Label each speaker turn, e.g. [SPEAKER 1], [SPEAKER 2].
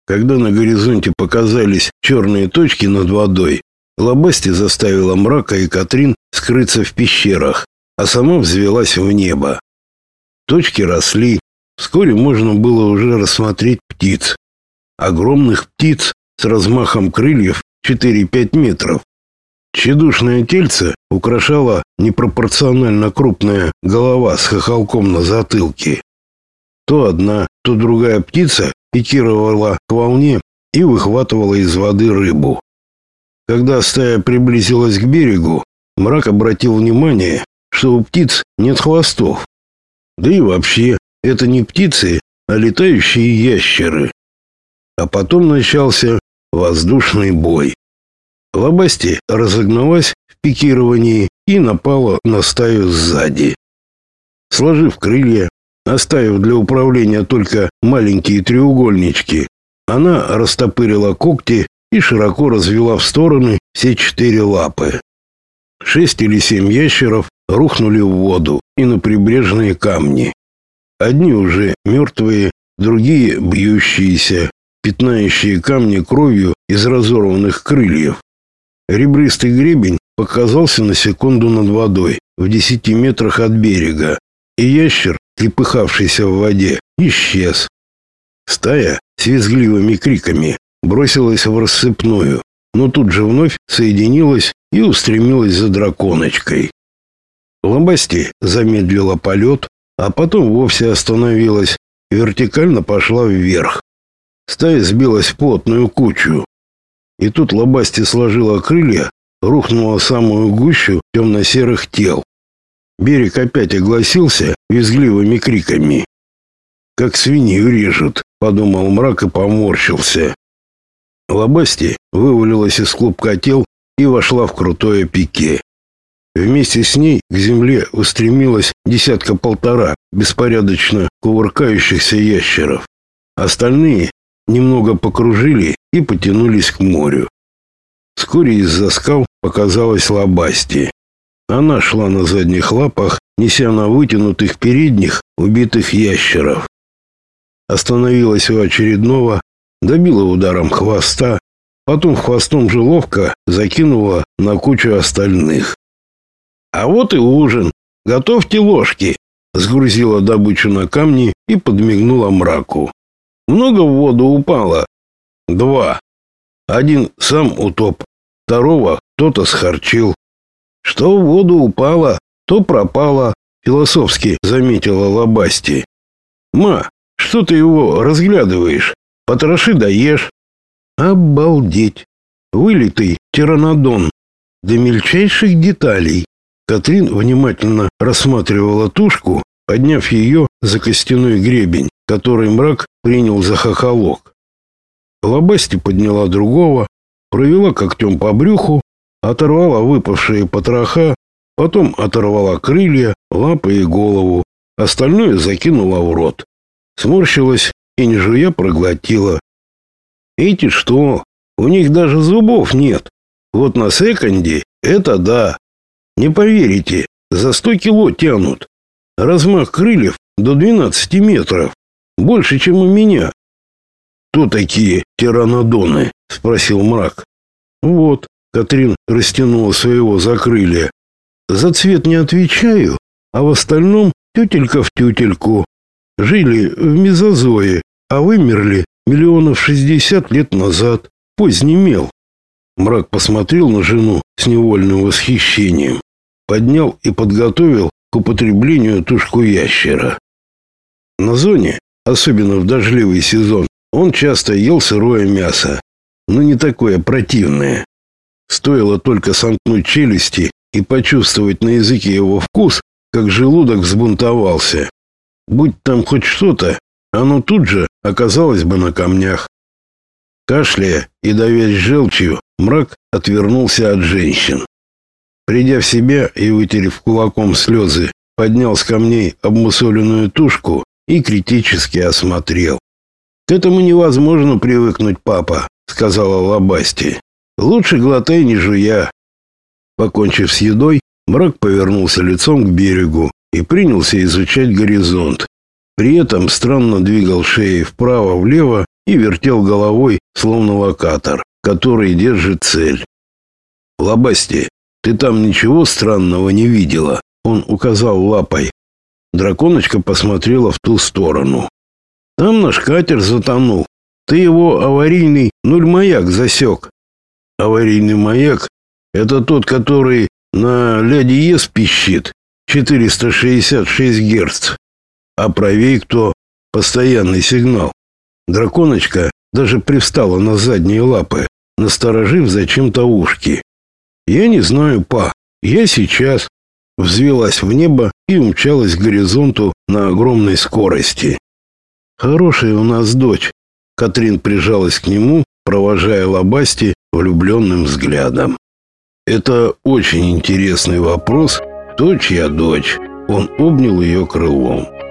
[SPEAKER 1] Когда на горизонте показались черные точки над водой, Лобасти заставила Мрака и Катрин скрыться в пещерах, а сама взвелась в небо. Точки росли, вскоре можно было уже рассмотреть птиц. Огромных птиц с размахом крыльев 4-5 метров. Тщедушное тельце украшала непропорционально крупная голова с хохолком на затылке. То одна, то другая птица пикировала к волне и выхватывала из воды рыбу. Когда стая приблизилась к берегу, Мрак обратил внимание, что у птиц нет хвостов. Да и вообще, это не птицы, а летающие ящеры. А потом начался воздушный бой. Лобасти разогналась в пикировании и напала на стаю сзади. Сложив крылья, оставив для управления только маленькие треугольнички, она растопырила когти и широко развела в стороны все 4 лапы. 6 или 7 ящеров рухнули в воду и на прибрежные камни. Одни уже мертвые, другие бьющиеся, пятнающие камни кровью из разорванных крыльев. Ребристый гребень показался на секунду над водой, в 10 метрах от берега, и ящер, трепыхавшийся в воде, исчез. Стая с визгливыми криками бросилась в рассыпную, но тут же вновь соединилась и устремилась за драконочкой. Лобасти замедлила полет, а потом вовсе остановилась, вертикально пошла вверх. Стая сбилась в плотную кучу. И тут Лобасти сложила крылья, рухнула в самую гущу темно-серых тел. Берег опять огласился визгливыми криками. «Как свинью режут», — подумал Мрак и поморщился. Лобасти вывалилась из клубка тел и вошла в крутое пике. Вместе с ней к земле устремилось 10-1.5 беспорядочно кувыркающихся ящеров. Остальные немного покружили и потянулись к морю. Вскоре из-за скал показалась Лобасти. Она шла на задних лапах, неся на вытянутых передних убитых ящеров. Остановилась у очередного, добила ударом хвоста, потом хвостом же ловко закинула на кучу остальных. «А вот и ужин. Готовьте ложки», — сгрузила добычу на камни и подмигнула Мраку. «Много в воду упало?» 2. Один сам утоп, второго кто-то схарчил. Что в воду упало, то пропало, философски заметила Лобасти. Ма, что ты его разглядываешь? Потроши да ешь. Обалдеть! Вылитый тиранодон. До мельчайших деталей. Катрин внимательно рассматривала тушку, подняв ее за костяной гребень, который Мрак принял за хохолок. Лобасти подняла другого, провела когтем по брюху, оторвала выпавшие потроха, потом оторвала крылья, лапы и голову, остальное закинула в рот. Сморщилась и, не жуя, проглотила. Эти что? У них даже зубов нет. Вот на секонде это да. Не поверите, за 100 кило тянут. Размах крыльев до 12 метров. Больше, чем у меня. Кто такие тиранодоны? Спросил Мрак. Вот, Катрин растянула своего за крылья. За цвет не отвечаю, а в остальном тютелька в тютельку. Жили в мезозое, а вымерли 60 лет назад. Поздний мел. Мрак посмотрел на жену с невольным восхищением, поднял и подготовил к употреблению тушку ящера. На зоне, особенно в дождливый сезон, он часто ел сырое мясо, но не такое противное. Стоило только сомкнуть челюсти и почувствовать на языке его вкус, как желудок взбунтовался. Будь там хоть что-то, оно тут же оказалось бы на камнях. Кашляя и давясь желчью, Мрак отвернулся от женщин. Придя в себя и вытерев кулаком слезы, поднял с камней обмусоленную тушку и критически осмотрел. «К этому невозможно привыкнуть, папа», — сказала Лобасти. «Лучше глотай, не жуя». Покончив с едой, Мрак повернулся лицом к берегу и принялся изучать горизонт. При этом странно двигал шеей вправо-влево и вертел головой, словно локатор, который держит цель. «Лобасти, ты там ничего странного не видела?» Он указал лапой. Драконочка посмотрела в ту сторону. «Там наш катер затонул. Ты его аварийный нуль-маяк засек». «Аварийный маяк — это тот, который на ля диез пищит, 466 Гц. А правей кто? Постоянный сигнал». Драконочка даже привстала на задние лапы, насторожив зачем-то ушки. «Я не знаю, па. Я сейчас...» Взвелась в небо и умчалась к горизонту на огромной скорости. «Хорошая у нас дочь». Катрин прижалась к нему, провожая Лобасти влюбленным взглядом. «Это очень интересный вопрос. Кто чья дочь?» Он обнял ее крылом.